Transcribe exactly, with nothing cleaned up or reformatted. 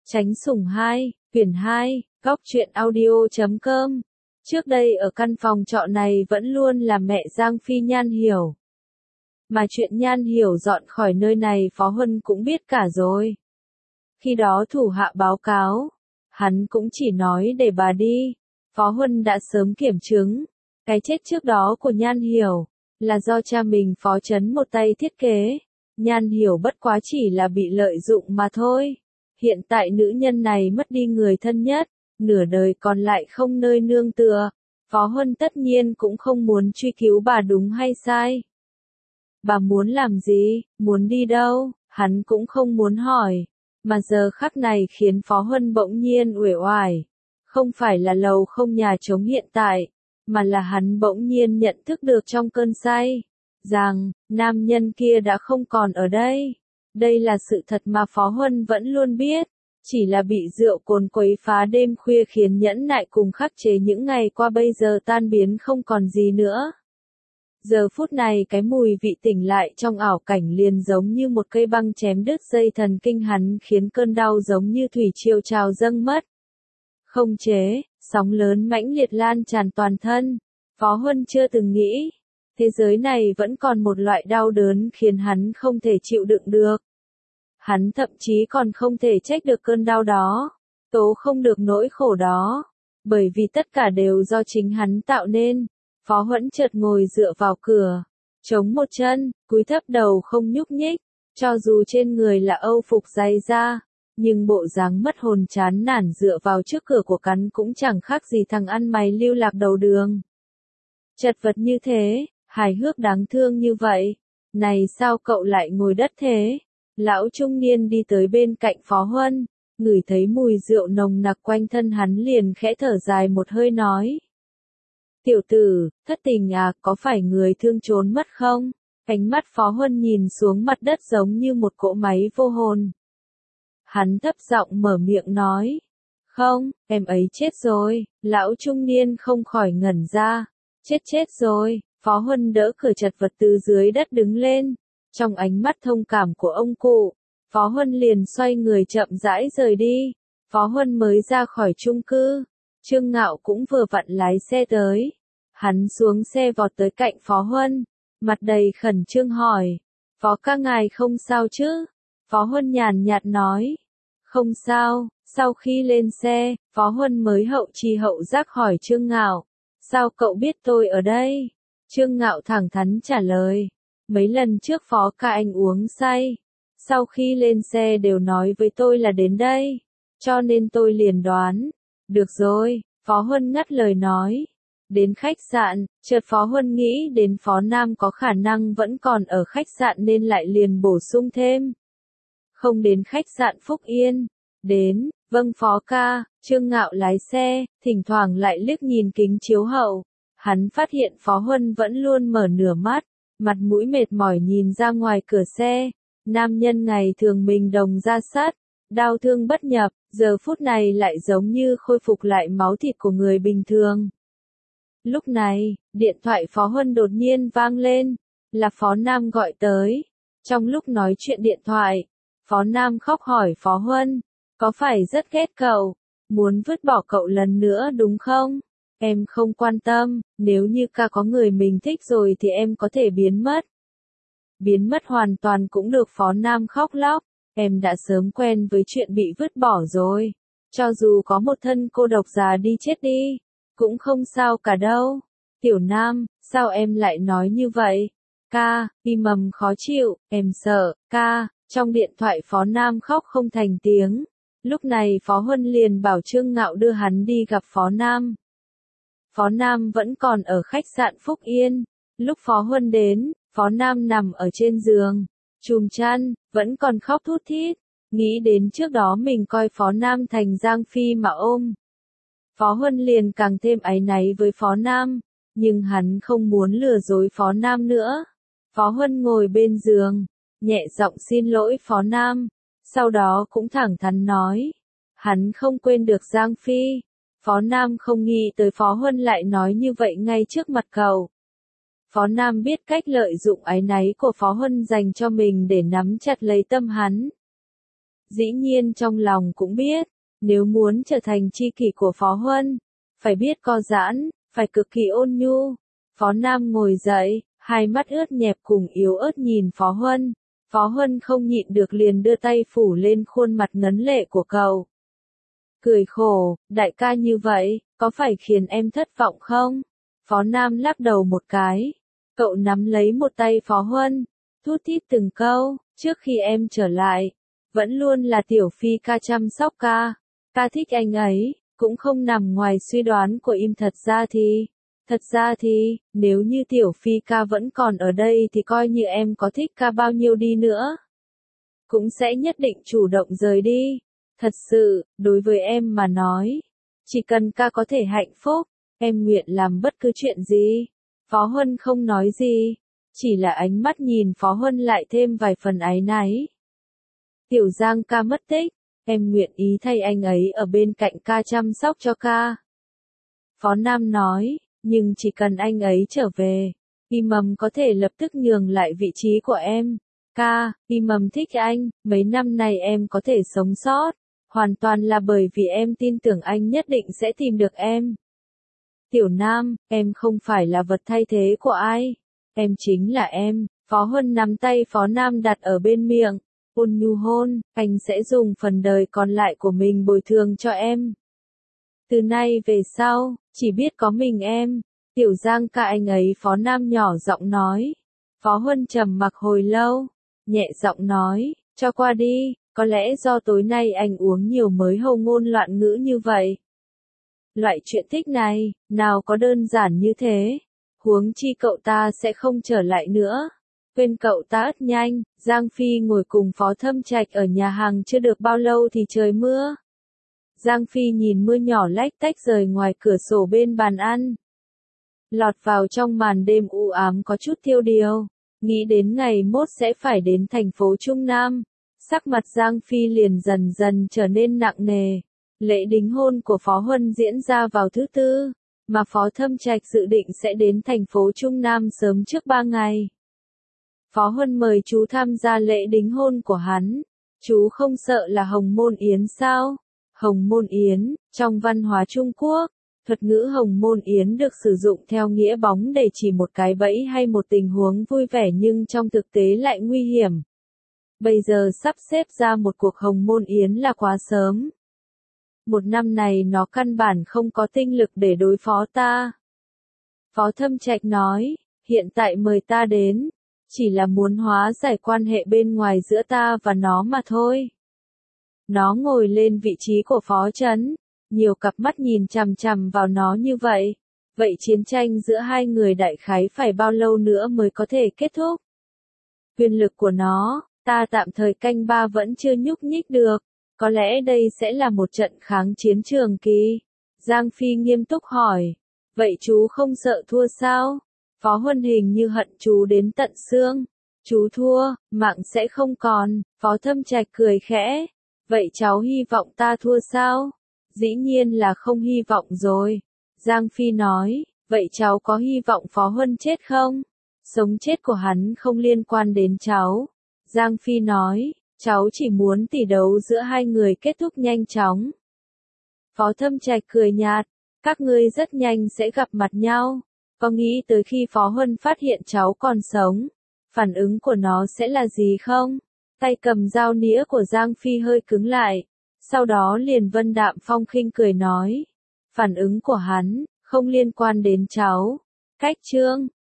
Tránh Sủng hai, quyển hai, góc truyện audio chấm com. Trước đây ở căn phòng trọ này vẫn luôn là mẹ Giang Phi Nhan Hiểu. Mà chuyện Nhan Hiểu dọn khỏi nơi này Phó Huân cũng biết cả rồi. Khi đó thủ hạ báo cáo, hắn cũng chỉ nói để bà đi. Phó Huân đã sớm kiểm chứng, cái chết trước đó của Nhan Hiểu là do cha mình Phó Chấn một tay thiết kế. Nhan Hiểu bất quá chỉ là bị lợi dụng mà thôi. Hiện tại nữ nhân này mất đi người thân nhất, nửa đời còn lại không nơi nương tựa. Phó Huân tất nhiên cũng không muốn truy cứu bà đúng hay sai. Bà muốn làm gì, muốn đi đâu, hắn cũng không muốn hỏi. Mà giờ khắc này khiến Phó Huân bỗng nhiên uể oải. Không phải là lầu không nhà trống hiện tại, mà là hắn bỗng nhiên nhận thức được trong cơn say, rằng, nam nhân kia đã không còn ở đây. Đây là sự thật mà Phó Huân vẫn luôn biết, chỉ là bị rượu cồn quấy phá đêm khuya khiến nhẫn nại cùng khắc chế những ngày qua bây giờ tan biến không còn gì nữa. Giờ phút này cái mùi vị tỉnh lại trong ảo cảnh liền giống như một cây băng chém đứt dây thần kinh hắn, khiến cơn đau giống như thủy triều trào dâng mất. Không chế, sóng lớn mãnh liệt lan tràn toàn thân. Phó Huân chưa từng nghĩ, thế giới này vẫn còn một loại đau đớn khiến hắn không thể chịu đựng được. Hắn thậm chí còn không thể trách được cơn đau đó, tố không được nỗi khổ đó, bởi vì tất cả đều do chính hắn tạo nên. Phó Huân chợt ngồi dựa vào cửa, chống một chân, cúi thấp đầu không nhúc nhích, cho dù trên người là âu phục dày da, nhưng bộ dáng mất hồn chán nản dựa vào trước cửa của cắn cũng chẳng khác gì thằng ăn mày lưu lạc đầu đường. Chật vật như thế, hài hước đáng thương như vậy, này sao cậu lại ngồi đất thế? Lão trung niên đi tới bên cạnh Phó Huân, ngửi thấy mùi rượu nồng nặc quanh thân hắn liền khẽ thở dài một hơi nói. Tiểu tử, thất tình à, có phải người thương trốn mất không? Ánh mắt Phó Huân nhìn xuống mặt đất giống như một cỗ máy vô hồn. Hắn thấp giọng mở miệng nói. Không, em ấy chết rồi. Lão trung niên không khỏi ngẩn ra. Chết chết rồi. Phó Huân đỡ cửa chật vật từ dưới đất đứng lên. Trong ánh mắt thông cảm của ông cụ, Phó Huân liền xoay người chậm rãi rời đi. Phó Huân mới ra khỏi chung cư, Trương Ngạo cũng vừa vặn lái xe tới. Hắn xuống xe vọt tới cạnh Phó Huân, mặt đầy khẩn trương hỏi, Phó ca ngài không sao chứ? Phó Huân nhàn nhạt nói, không sao. Sau khi lên xe, Phó Huân mới hậu chi hậu giác hỏi Trương Ngạo, sao cậu biết tôi ở đây? Trương Ngạo thẳng thắn trả lời, mấy lần trước Phó ca anh uống say, sau khi lên xe đều nói với tôi là đến đây, cho nên tôi liền đoán. Được rồi, Phó Huân ngắt lời nói. Đến khách sạn, chợt Phó Huân nghĩ đến Phó Nam có khả năng vẫn còn ở khách sạn nên lại liền bổ sung thêm. Không đến khách sạn Phúc Yên. Đến, vâng Phó ca. Trương Ngạo lái xe, thỉnh thoảng lại liếc nhìn kính chiếu hậu. Hắn phát hiện Phó Huân vẫn luôn mở nửa mắt, mặt mũi mệt mỏi nhìn ra ngoài cửa xe. Nam nhân ngày thường mình đồng ra sát, đau thương bất nhập, giờ phút này lại giống như khôi phục lại máu thịt của người bình thường. Lúc này, điện thoại Phó Huân đột nhiên vang lên, là Phó Nam gọi tới. Trong lúc nói chuyện điện thoại, Phó Nam khóc hỏi Phó Huân, có phải rất ghét cậu, muốn vứt bỏ cậu lần nữa đúng không? Em không quan tâm, nếu như ca có người mình thích rồi thì em có thể biến mất. Biến mất hoàn toàn cũng được. Phó Nam khóc lóc, em đã sớm quen với chuyện bị vứt bỏ rồi. Cho dù có một thân cô độc già đi chết đi, cũng không sao cả đâu. Tiểu Nam, sao em lại nói như vậy? Ca, im mầm khó chịu, em sợ, ca. Trong điện thoại Phó Nam khóc không thành tiếng. Lúc này Phó Huân liền bảo Trương Ngạo đưa hắn đi gặp Phó Nam. Phó Nam vẫn còn ở khách sạn Phúc Yên. Lúc Phó Huân đến, Phó Nam nằm ở trên giường, chùm chăn, vẫn còn khóc thút thít. Nghĩ đến trước đó mình coi Phó Nam thành Giang Phi mà ôm. Phó Huân liền càng thêm áy náy với Phó Nam, nhưng hắn không muốn lừa dối Phó Nam nữa. Phó Huân ngồi bên giường, nhẹ giọng xin lỗi Phó Nam, sau đó cũng thẳng thắn nói, hắn không quên được Giang Phi. Phó Nam không nghĩ tới Phó Huân lại nói như vậy ngay trước mặt cậu. Phó Nam biết cách lợi dụng áy náy của Phó Huân dành cho mình để nắm chặt lấy tâm hắn. Dĩ nhiên trong lòng cũng biết, nếu muốn trở thành tri kỷ của Phó Huân, phải biết co giãn, phải cực kỳ ôn nhu. Phó Nam ngồi dậy, hai mắt ướt nhẹp cùng yếu ớt nhìn Phó Huân. Phó Huân không nhịn được liền đưa tay phủ lên khuôn mặt ngấn lệ của cậu. Cười khổ, đại ca như vậy, có phải khiến em thất vọng không? Phó Nam lắc đầu một cái. Cậu nắm lấy một tay Phó Huân, thút thít từng câu, trước khi em trở lại, vẫn luôn là Tiểu Phi ca chăm sóc ca. Ca thích anh ấy, cũng không nằm ngoài suy đoán của im thật ra thì... Thật ra thì, nếu như Tiểu Phi ca vẫn còn ở đây thì coi như em có thích ca bao nhiêu đi nữa, cũng sẽ nhất định chủ động rời đi. Thật sự, đối với em mà nói, chỉ cần ca có thể hạnh phúc, em nguyện làm bất cứ chuyện gì. Phó Huân không nói gì, chỉ là ánh mắt nhìn Phó Huân lại thêm vài phần áy náy. Tiểu Giang ca mất tích, em nguyện ý thay anh ấy ở bên cạnh ca chăm sóc cho ca. Phó Nam nói, nhưng chỉ cần anh ấy trở về, Imam có thể lập tức nhường lại vị trí của em. Ca, Imam thích anh, mấy năm nay em có thể sống sót, hoàn toàn là bởi vì em tin tưởng anh nhất định sẽ tìm được em. Tiểu Nam, em không phải là vật thay thế của ai, em chính là em. Phó Huân nắm tay Phó Nam đặt ở bên miệng, ôn nhu hôn, anh sẽ dùng phần đời còn lại của mình bồi thường cho em. Từ nay về sau, chỉ biết có mình em. Tiểu Giang ca anh ấy. Phó Nam nhỏ giọng nói. Phó Huân trầm mặc hồi lâu, nhẹ giọng nói, cho qua đi, có lẽ do tối nay anh uống nhiều mới hầu ngôn loạn ngữ như vậy. Loại chuyện thích này, nào có đơn giản như thế, huống chi cậu ta sẽ không trở lại nữa. Quên cậu ta ất nhanh. Giang Phi ngồi cùng Phó Thâm Trạch ở nhà hàng chưa được bao lâu thì trời mưa. Giang Phi nhìn mưa nhỏ lách tách rời ngoài cửa sổ bên bàn ăn, lọt vào trong màn đêm u ám có chút tiêu điều. Nghĩ đến ngày mốt sẽ phải đến thành phố Trung Nam, sắc mặt Giang Phi liền dần dần trở nên nặng nề. Lễ đính hôn của Phó Huân diễn ra vào thứ tư, mà Phó Thâm Trạch dự định sẽ đến thành phố Trung Nam sớm trước ba ngày. Phó Huân mời chú tham gia lễ đính hôn của hắn. Chú không sợ là Hồng Môn Yến sao? Hồng Môn Yến, trong văn hóa Trung Quốc, thuật ngữ Hồng Môn Yến được sử dụng theo nghĩa bóng để chỉ một cái bẫy hay một tình huống vui vẻ nhưng trong thực tế lại nguy hiểm. Bây giờ sắp xếp ra một cuộc Hồng Môn Yến là quá sớm. Một năm này nó căn bản không có tinh lực để đối phó ta. Phó Thâm Trạch nói, hiện tại mời ta đến, chỉ là muốn hóa giải quan hệ bên ngoài giữa ta và nó mà thôi. Nó ngồi lên vị trí của Phó Trấn, nhiều cặp mắt nhìn chằm chằm vào nó như vậy. Vậy chiến tranh giữa hai người đại khái phải bao lâu nữa mới có thể kết thúc? Quyền lực của nó, ta tạm thời canh ba vẫn chưa nhúc nhích được. Có lẽ đây sẽ là một trận kháng chiến trường kỳ. Giang Phi nghiêm túc hỏi. Vậy chú không sợ thua sao? Phó Huân hình như hận chú đến tận xương. Chú thua, mạng sẽ không còn. Phó Thâm Trạch cười khẽ. Vậy cháu hy vọng ta thua sao? Dĩ nhiên là không hy vọng rồi. Giang Phi nói. Vậy cháu có hy vọng Phó Huân chết không? Sống chết của hắn không liên quan đến cháu. Giang Phi nói. Cháu chỉ muốn tỷ đấu giữa hai người kết thúc nhanh chóng. Phó Thâm Trạch cười nhạt. Các ngươi rất nhanh sẽ gặp mặt nhau. Có nghĩ tới khi Phó Huân phát hiện cháu còn sống, phản ứng của nó sẽ là gì không? Tay cầm dao nĩa của Giang Phi hơi cứng lại. Sau đó liền vân đạm phong khinh cười nói. Phản ứng của hắn, không liên quan đến cháu. Cách chương.